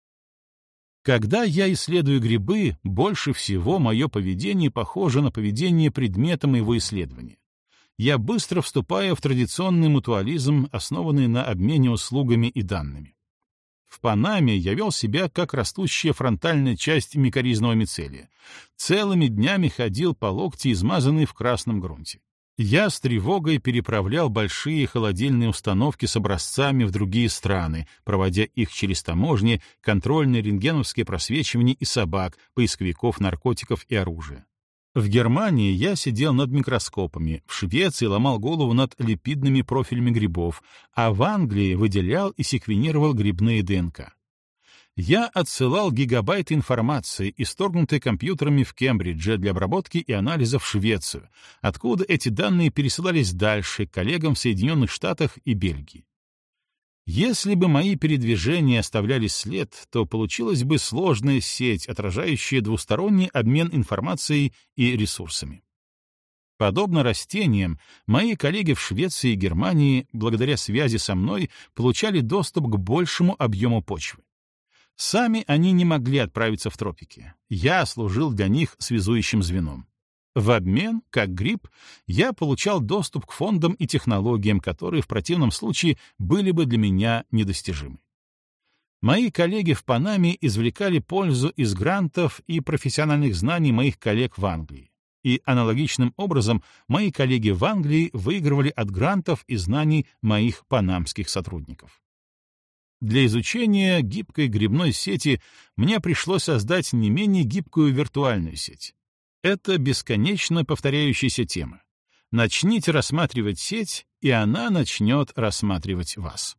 Когда я исследую грибы, больше всего мое поведение похоже на поведение предмета моего исследования. Я быстро вступаю в традиционный мутуализм, основанный на обмене услугами и данными. В Панаме я вел себя как растущая фронтальная часть микоризного мицелия. Целыми днями ходил по локти, измазанный в красном грунте. Я с тревогой переправлял большие холодильные установки с образцами в другие страны, проводя их через таможни, контрольные рентгеновские просвечивания и собак, поисковиков наркотиков и оружия. В Германии я сидел над микроскопами, в Швеции ломал голову над липидными профилями грибов, а в Англии выделял и секвенировал грибные ДНК. Я отсылал гигабайты информации, исторгнутой компьютерами в Кембридже для обработки и анализа в Швецию, откуда эти данные пересылались дальше к коллегам в Соединенных Штатах и Бельгии. Если бы мои передвижения оставляли след, то получилась бы сложная сеть, отражающая двусторонний обмен информацией и ресурсами. Подобно растениям, мои коллеги в Швеции и Германии, благодаря связи со мной, получали доступ к большему объему почвы. Сами они не могли отправиться в тропики. Я служил для них связующим звеном. В обмен, как гриб, я получал доступ к фондам и технологиям, которые в противном случае были бы для меня недостижимы. Мои коллеги в Панаме извлекали пользу из грантов и профессиональных знаний моих коллег в Англии. И аналогичным образом мои коллеги в Англии выигрывали от грантов и знаний моих панамских сотрудников. Для изучения гибкой грибной сети мне пришлось создать не менее гибкую виртуальную сеть. Это бесконечно повторяющаяся тема. Начните рассматривать сеть, и она начнет рассматривать вас.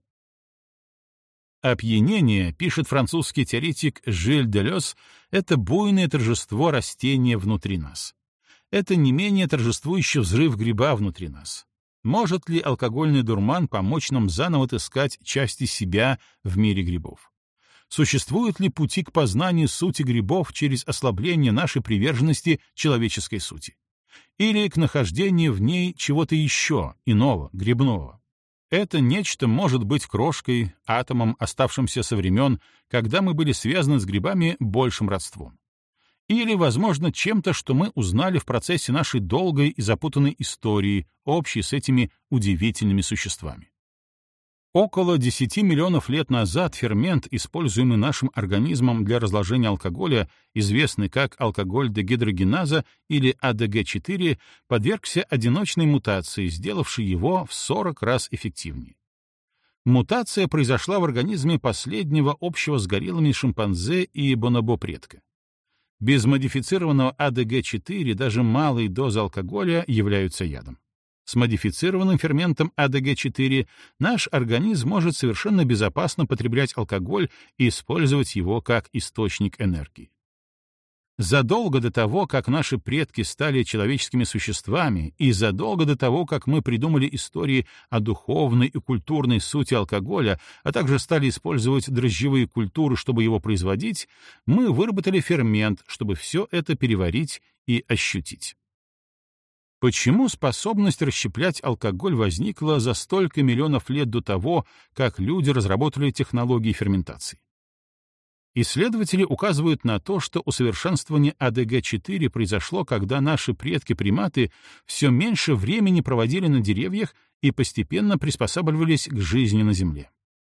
Опьянение, пишет французский теоретик Жиль Делез, это буйное торжество растения внутри нас. Это не менее торжествующий взрыв гриба внутри нас. Может ли алкогольный дурман помочь нам заново отыскать части себя в мире грибов? Существуют ли пути к познанию сути грибов через ослабление нашей приверженности человеческой сути? Или к нахождению в ней чего-то еще, иного, грибного? Это нечто может быть крошкой, атомом, оставшимся со времен, когда мы были связаны с грибами большим родством. Или, возможно, чем-то, что мы узнали в процессе нашей долгой и запутанной истории, общей с этими удивительными существами. Около десяти миллионов лет назад фермент, используемый нашим организмом для разложения алкоголя, известный как алкоголь-дегидрогеназа или А Д Г четыре, подвергся одиночной мутации, сделавшей его в сорок раз эффективнее. Мутация произошла в организме последнего общего с гориллами шимпанзе и бонобо предка. Без модифицированного А Д Г четыре даже малые дозы алкоголя являются ядом. С модифицированным ферментом А Д Г четыре наш организм может совершенно безопасно потреблять алкоголь и использовать его как источник энергии. Задолго до того, как наши предки стали человеческими существами, и задолго до того, как мы придумали истории о духовной и культурной сути алкоголя, а также стали использовать дрожжевые культуры, чтобы его производить, мы выработали фермент, чтобы все это переварить и ощутить. Почему способность расщеплять алкоголь возникла за столько миллионов лет до того, как люди разработали технологии ферментации? Исследователи указывают на то, что усовершенствование А Д Г четыре произошло, когда наши предки-приматы все меньше времени проводили на деревьях и постепенно приспосабливались к жизни на Земле.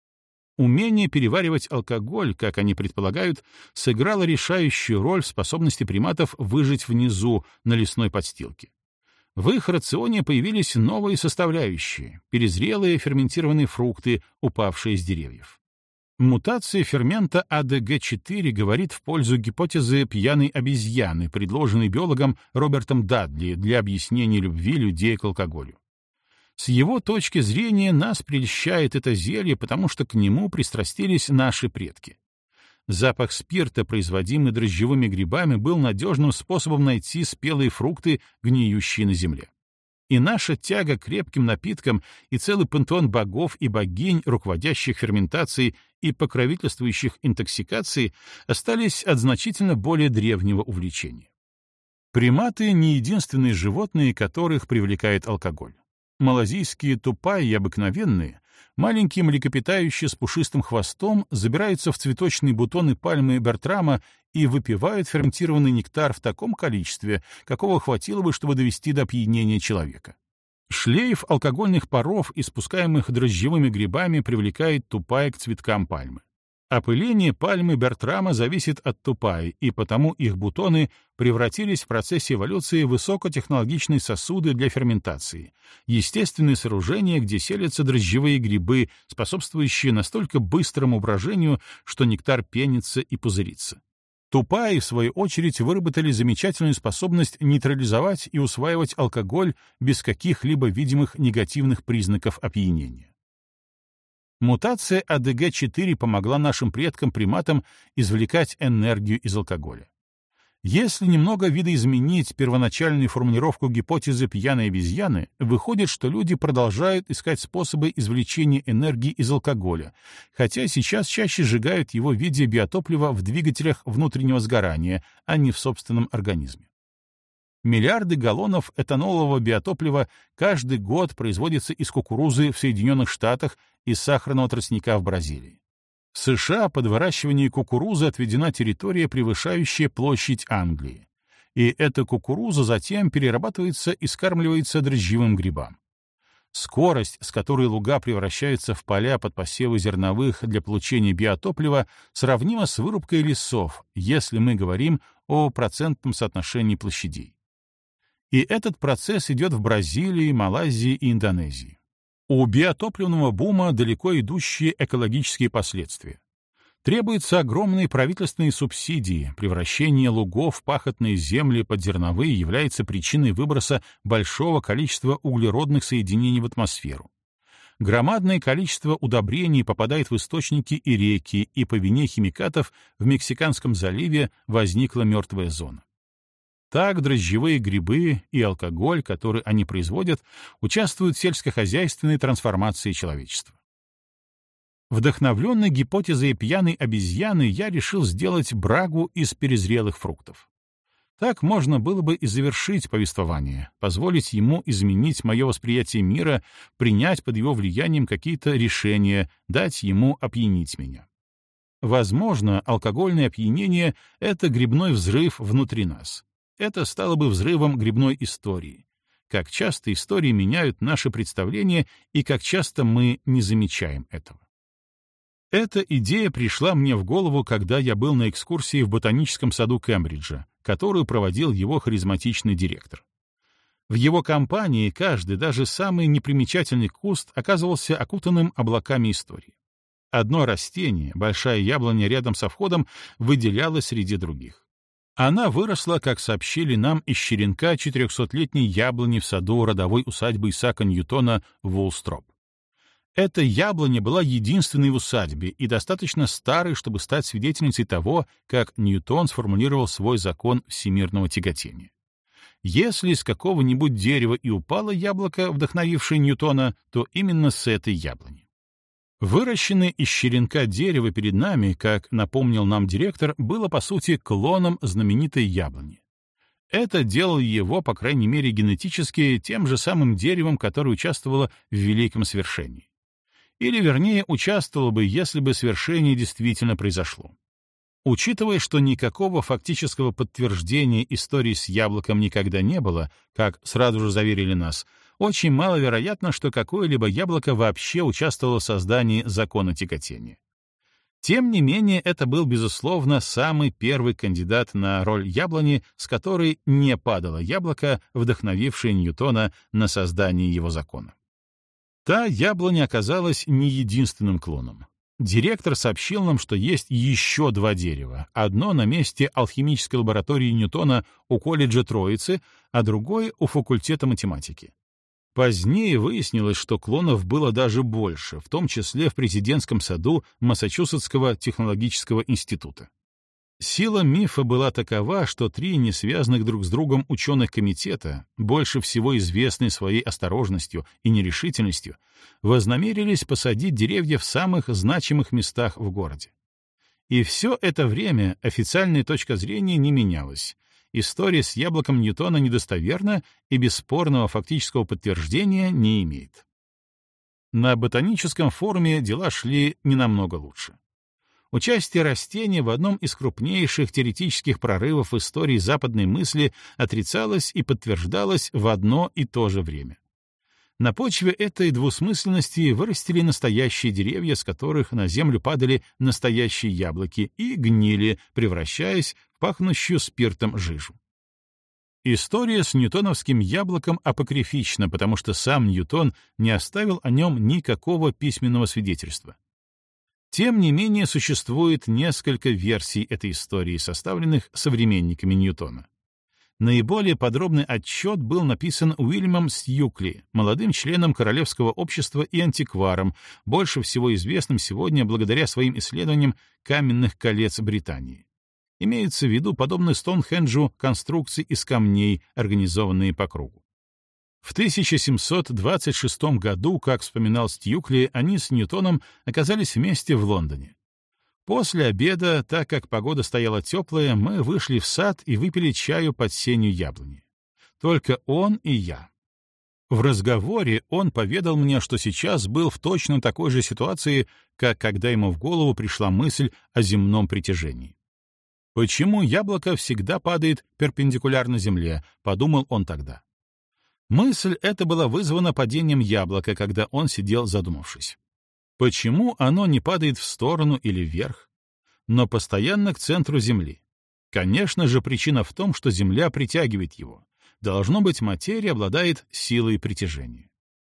Умение переваривать алкоголь, как они предполагают, сыграло решающую роль в способности приматов выжить внизу, на лесной подстилке. В их рационе появились новые составляющие — перезрелые ферментированные фрукты, упавшие с деревьев. Мутация фермента А Д Г четыре говорит в пользу гипотезы пьяной обезьяны, предложенной биологом Робертом Дадли для объяснения любви людей к алкоголю. С его точки зрения нас прельщает это зелье, потому что к нему пристрастились наши предки. Запах спирта, производимый дрожжевыми грибами, был надежным способом найти спелые фрукты, гниющие на земле. И наша тяга к крепким напиткам и целый пантеон богов и богинь, руководящих ферментацией и покровительствующих интоксикацией, остались от значительно более древнего увлечения. Приматы — не единственные животные, которых привлекает алкоголь. Малазийские тупаи обыкновенные, маленькие млекопитающие с пушистым хвостом, забираются в цветочные бутоны пальмы Бертрама и выпивают ферментированный нектар в таком количестве, какого хватило бы, чтобы довести до опьянения человека. Шлейф алкогольных паров, испускаемых дрожжевыми грибами, привлекает тупай к цветкам пальмы. Опыление пальмы Бертрама зависит от тупай, и потому их бутоны превратились в процессе эволюции в высокотехнологичные сосуды для ферментации, естественные сооружения, где селятся дрожжевые грибы, способствующие настолько быстрому брожению, что нектар пенится и пузырится. Тупаи, в свою очередь, выработали замечательную способность нейтрализовать и усваивать алкоголь без каких-либо видимых негативных признаков опьянения. Мутация А Д Г четыре помогла нашим предкам-приматам извлекать энергию из алкоголя. Если немного видоизменить первоначальную формулировку гипотезы пьяной обезьяны, выходит, что люди продолжают искать способы извлечения энергии из алкоголя, хотя сейчас чаще сжигают его в виде биотоплива в двигателях внутреннего сгорания, а не в собственном организме. Миллиарды галлонов этанолового биотоплива каждый год производятся из кукурузы в Соединенных Штатах и сахарного тростника в Бразилии. В США под выращивание кукурузы отведена территория, превышающая площадь Англии. и эта кукуруза затем перерабатывается и скармливается дрожжевым грибам. Скорость, с которой луга превращаются в поля под посевы зерновых для получения биотоплива, сравнима с вырубкой лесов, если мы говорим о процентном соотношении площадей. И этот процесс идет в Бразилии, Малайзии и Индонезии. У биотопливного бума далеко идущие экологические последствия. Требуются огромные правительственные субсидии, превращение лугов в пахотные земли под зерновые является причиной выброса большого количества углеродных соединений в атмосферу. Громадное количество удобрений попадает в источники и реки, и по вине химикатов в Мексиканском заливе возникла мертвая зона. Так дрожжевые грибы и алкоголь, который они производят, участвуют в сельскохозяйственной трансформации человечества. Вдохновленный гипотезой пьяной обезьяны, я решил сделать брагу из перезрелых фруктов. Так можно было бы и завершить повествование, позволить ему изменить мое восприятие мира, принять под его влиянием какие-то решения, дать ему опьянить меня. Возможно, алкогольное опьянение — это грибной взрыв внутри нас. Это стало бы взрывом грибной истории. Как часто истории меняют наши представления и как часто мы не замечаем этого. Эта идея пришла мне в голову, когда я был на экскурсии в ботаническом саду Кембриджа, которую проводил его харизматичный директор. В его компании каждый, даже самый непримечательный куст оказывался окутанным облаками истории. Одно растение, большая яблоня рядом со входом, выделялось среди других. Она выросла, как сообщили нам, из черенка четырехсотлетней яблони в саду родовой усадьбы Исаака Ньютона в Уолстроп. Эта яблоня была единственной в усадьбе и достаточно старой, чтобы стать свидетельницей того, как Ньютон сформулировал свой закон всемирного тяготения. Если с какого-нибудь дерева и упало яблоко, вдохновившее Ньютона, то именно с этой яблони. Выращенное из черенка дерево перед нами, как напомнил нам директор, было, по сути, клоном знаменитой яблони. Это делало его, по крайней мере генетически, тем же самым деревом, которое участвовало в великом свершении. Или, вернее, участвовало бы, если бы свершение действительно произошло. Учитывая, что никакого фактического подтверждения истории с яблоком никогда не было, как сразу же заверили нас, очень маловероятно, что какое-либо яблоко вообще участвовало в создании закона тяготения. Тем не менее, это был, безусловно, самый первый кандидат на роль яблони, с которой не падало яблоко, вдохновившее Ньютона на создание его закона. Та яблоня оказалась не единственным клоном. Директор сообщил нам, что есть еще два дерева. Одно на месте алхимической лаборатории Ньютона у колледжа Троицы, а другое у факультета математики. Позднее выяснилось, что клонов было даже больше, в том числе в президентском саду Массачусетского технологического института. Сила мифа была такова, что три несвязанных друг с другом ученых комитета, больше всего известные своей осторожностью и нерешительностью, вознамерились посадить деревья в самых значимых местах в городе. И все это время официальная точка зрения не менялась. История с яблоком Ньютона недостоверна и бесспорного фактического подтверждения не имеет. На ботаническом форуме дела шли не намного лучше. Участие растения в одном из крупнейших теоретических прорывов в истории западной мысли отрицалось и подтверждалось в одно и то же время. На почве этой двусмысленности вырастили настоящие деревья, с которых на землю падали настоящие яблоки и гнили, превращаясь в пахнущую спиртом жижу. История с ньютоновским яблоком апокрифична, потому что сам Ньютон не оставил о нем никакого письменного свидетельства. Тем не менее, существует несколько версий этой истории, составленных современниками Ньютона. Наиболее подробный отчет был написан Уильямом Стьюкли, молодым членом Королевского общества и антикваром, больше всего известным сегодня благодаря своим исследованиям каменных колец Британии. Имеются в виду подобные Стоунхенджу конструкции из камней, организованные по кругу. В тысяча семьсот двадцать шестом году, как вспоминал Стьюкли, они с Ньютоном оказались вместе в Лондоне. После обеда, так как погода стояла теплая, мы вышли в сад и выпили чаю под сенью яблони. Только он и я. В разговоре он поведал мне, что сейчас был в точно такой же ситуации, как когда ему в голову пришла мысль о земном притяжении. «Почему яблоко всегда падает перпендикулярно земле?» — подумал он тогда. Мысль эта была вызвана падением яблока, когда он сидел задумавшись. Почему оно не падает в сторону или вверх, но постоянно к центру Земли? Конечно же, причина в том, что Земля притягивает его. Должно быть, материя обладает силой притяжения.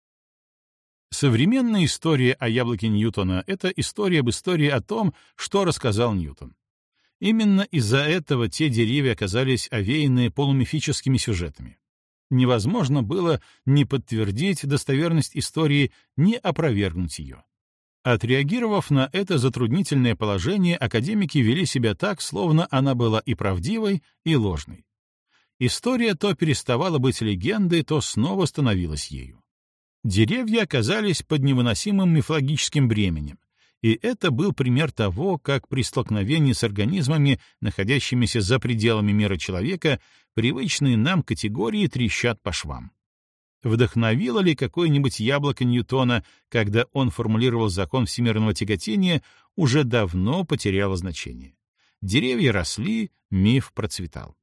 Современная история о яблоке Ньютона — это история об истории о том, что рассказал Ньютон. Именно из-за этого те деревья оказались овеяны полумифическими сюжетами. Невозможно было ни подтвердить достоверность истории, ни опровергнуть ее. Отреагировав на это затруднительное положение, академики вели себя так, словно она была и правдивой, и ложной. История то переставала быть легендой, то снова становилась ею. Деревья оказались под невыносимым мифологическим бременем, и это был пример того, как при столкновении с организмами, находящимися за пределами мира человека, привычные нам категории трещат по швам. Вдохновило ли какое-нибудь яблоко Ньютона, когда он формулировал закон всемирного тяготения, уже давно потеряло значение. Деревья росли, миф процветал.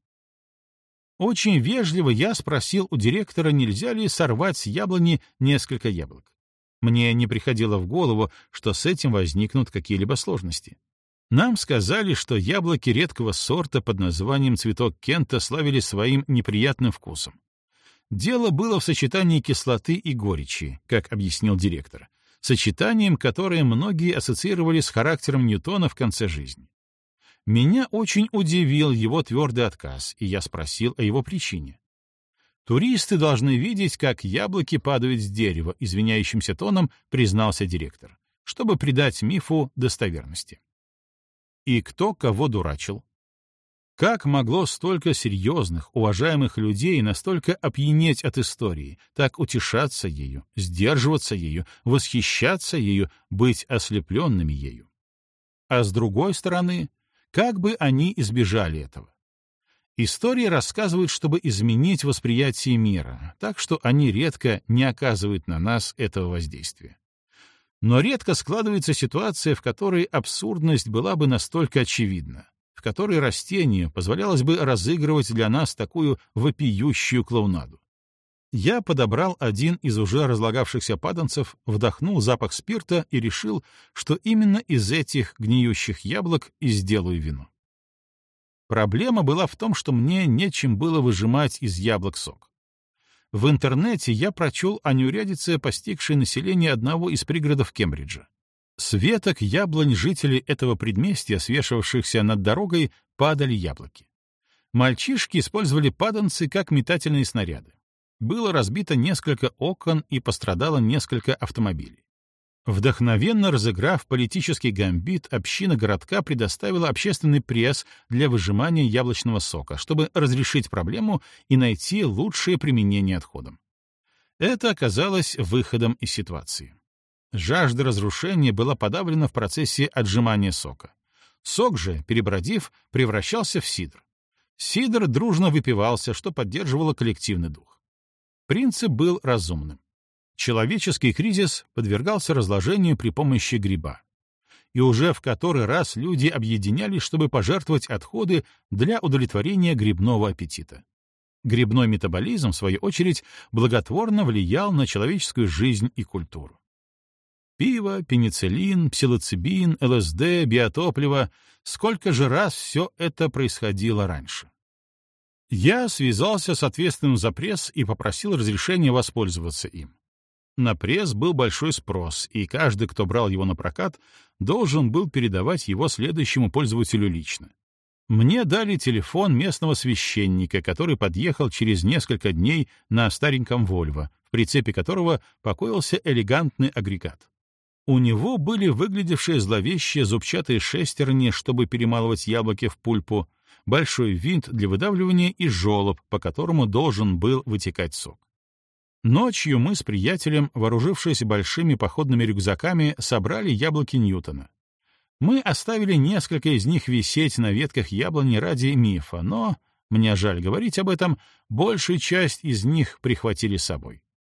Очень вежливо я спросил у директора, нельзя ли сорвать с яблони несколько яблок. Мне не приходило в голову, что с этим возникнут какие-либо сложности. Нам сказали, что яблоки редкого сорта под названием «Цветок Кента» славились своим неприятным вкусом. Дело было в сочетании кислоты и горечи, как объяснил директор, сочетанием, которое многие ассоциировали с характером Ньютона в конце жизни. Меня очень удивил его твердый отказ, и я спросил о его причине. «Туристы должны видеть, как яблоки падают с дерева», — извиняющимся тоном признался директор, чтобы придать мифу достоверности. И кто кого дурачил? Как могло столько серьезных, уважаемых людей настолько опьянеть от истории, так утешаться ею, сдерживаться ею, восхищаться ею, быть ослепленными ею? А с другой стороны, как бы они избежали этого? Истории рассказывают, чтобы изменить восприятие мира, так что они редко не оказывают на нас этого воздействия. Но редко складывается ситуация, в которой абсурдность была бы настолько очевидна, в которой растению позволялось бы разыгрывать для нас такую вопиющую клоунаду. Я подобрал один из уже разлагавшихся паданцев, вдохнул запах спирта и решил, что именно из этих гниющих яблок и сделаю вино. Проблема была в том, что мне нечем было выжимать из яблок сок. В интернете я прочел о неурядице, постигшей население одного из пригородов Кембриджа. С веток яблонь жителей этого предместья, свешивавшихся над дорогой, падали яблоки. Мальчишки использовали паданцы как метательные снаряды. Было разбито несколько окон и пострадало несколько автомобилей. Вдохновенно разыграв политический гамбит, община городка предоставила общественный пресс для выжимания яблочного сока, чтобы разрешить проблему и найти лучшее применение отходам. Это оказалось выходом из ситуации. Жажда разрушения была подавлена в процессе отжимания сока. Сок же, перебродив, превращался в сидр. Сидр дружно выпивался, что поддерживало коллективный дух. Принцип был разумным. Человеческий кризис подвергался разложению при помощи гриба. И уже в который раз люди объединялись, чтобы пожертвовать отходы для удовлетворения грибного аппетита. Грибной метаболизм, в свою очередь, благотворно влиял на человеческую жизнь и культуру. Пиво, пенициллин, псилоцибин, ЛСД, биотопливо — сколько же раз все это происходило раньше? Я связался с ответственным за пресс и попросил разрешения воспользоваться им. На пресс был большой спрос, и каждый, кто брал его на прокат, должен был передавать его следующему пользователю лично. Мне дали телефон местного священника, который подъехал через несколько дней на стареньком «Вольво», в прицепе которого покоился элегантный агрегат. У него были выглядевшие зловещие зубчатые шестерни, чтобы перемалывать яблоки в пульпу, большой винт для выдавливания и желоб, по которому должен был вытекать сок. Ночью мы с приятелем, вооружившись большими походными рюкзаками, собрали яблоки Ньютона. Мы оставили несколько из них висеть на ветках яблони ради мифа, но, мне жаль говорить об этом, большую часть из них прихватили с собой.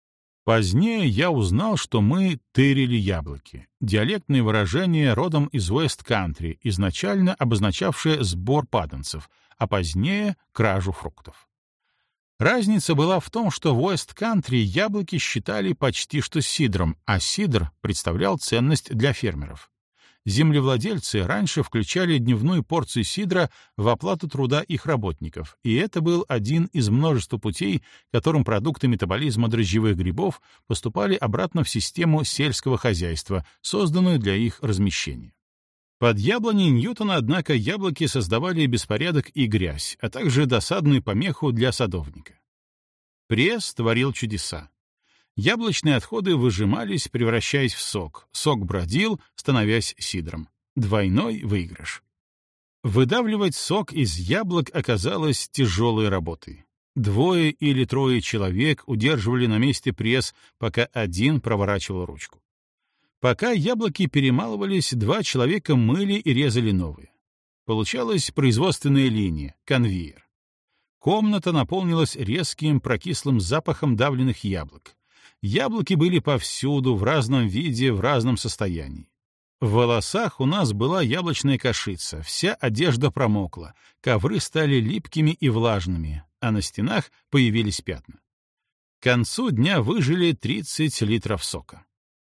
Позднее я узнал, что мы тырили яблоки, диалектное выражение родом из Уэст-Кантри, изначально обозначавшее сбор паданцев, а позднее — кражу фруктов. Разница была в том, что в Уэст-Кантри яблоки считали почти что сидром, а сидр представлял ценность для фермеров. Землевладельцы раньше включали дневную порцию сидра в оплату труда их работников, и это был один из множества путей, которым продукты метаболизма дрожжевых грибов поступали обратно в систему сельского хозяйства, созданную для их размещения. Под яблоней Ньютона, однако, яблоки создавали беспорядок и грязь, а также досадную помеху для садовника. Пресс творил чудеса. Яблочные отходы выжимались, превращаясь в сок. Сок бродил, становясь сидром. Двойной выигрыш. Выдавливать сок из яблок оказалось тяжелой работой. Двое или трое человек удерживали на месте пресс, пока один проворачивал ручку. Пока яблоки перемалывались, два человека мыли и резали новые. Получалась производственная линия, конвейер. Комната наполнилась резким прокислым запахом давленных яблок. Яблоки были повсюду, в разном виде, в разном состоянии. В волосах у нас была яблочная кашица, вся одежда промокла, ковры стали липкими и влажными, а на стенах появились пятна. К концу дня выжили тридцать литров сока.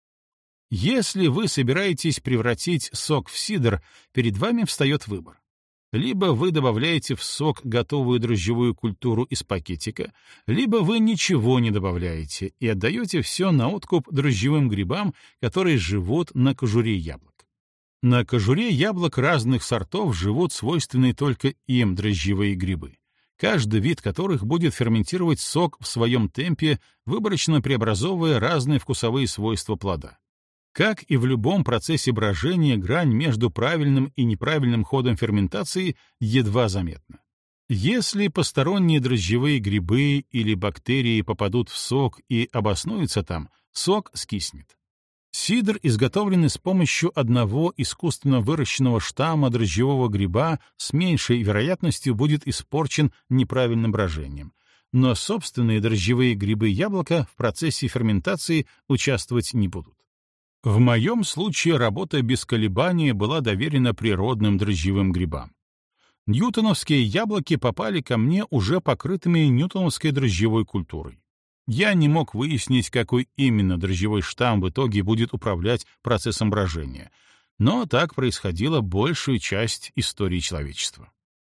Если вы собираетесь превратить сок в сидр, перед вами встает выбор. Либо вы добавляете в сок готовую дрожжевую культуру из пакетика, либо вы ничего не добавляете и отдаете все на откуп дрожжевым грибам, которые живут на кожуре яблок. На кожуре яблок разных сортов живут свойственные только им дрожжевые грибы, каждый вид которых будет ферментировать сок в своем темпе, выборочно преобразовывая разные вкусовые свойства плода. Как и в любом процессе брожения, грань между правильным и неправильным ходом ферментации едва заметна. Если посторонние дрожжевые грибы или бактерии попадут в сок и обоснуются там, сок скиснет. Сидр, изготовленный с помощью одного искусственно выращенного штамма дрожжевого гриба, с меньшей вероятностью будет испорчен неправильным брожением, но собственные дрожжевые грибы яблока в процессе ферментации участвовать не будут. В моем случае работа без колебания была доверена природным дрожжевым грибам. Ньютоновские яблоки попали ко мне уже покрытыми ньютоновской дрожжевой культурой. Я не мог выяснить, какой именно дрожжевой штамм в итоге будет управлять процессом брожения, но так происходило большую часть истории человечества.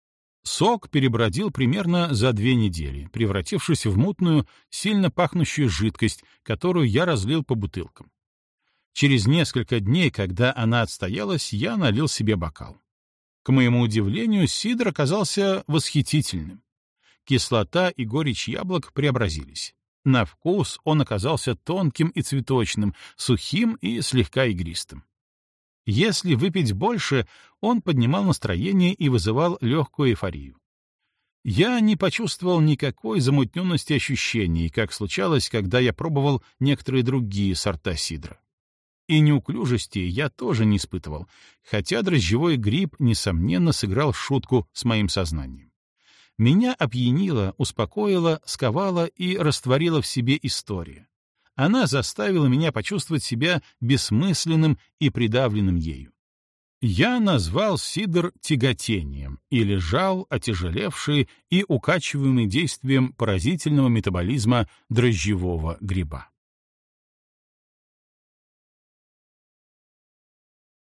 Сок перебродил примерно за две недели, превратившись в мутную, сильно пахнущую жидкость, которую я разлил по бутылкам. Через несколько дней, когда она отстоялась, я налил себе бокал. К моему удивлению, сидр оказался восхитительным. Кислота и горечь яблок преобразились. На вкус он оказался тонким и цветочным, сухим и слегка игристым. Если выпить больше, он поднимал настроение и вызывал легкую эйфорию. Я не почувствовал никакой замутненности ощущений, как случалось, когда я пробовал некоторые другие сорта сидра. И неуклюжести я тоже не испытывал, хотя дрожжевой гриб, несомненно, сыграл шутку с моим сознанием. Меня опьянила, успокоила, сковала и растворила в себе история. Она заставила меня почувствовать себя бессмысленным и придавленным ею. Я назвал сидр тяготением и лежал, отяжелевший и укачиваемый действием поразительного метаболизма дрожжевого гриба.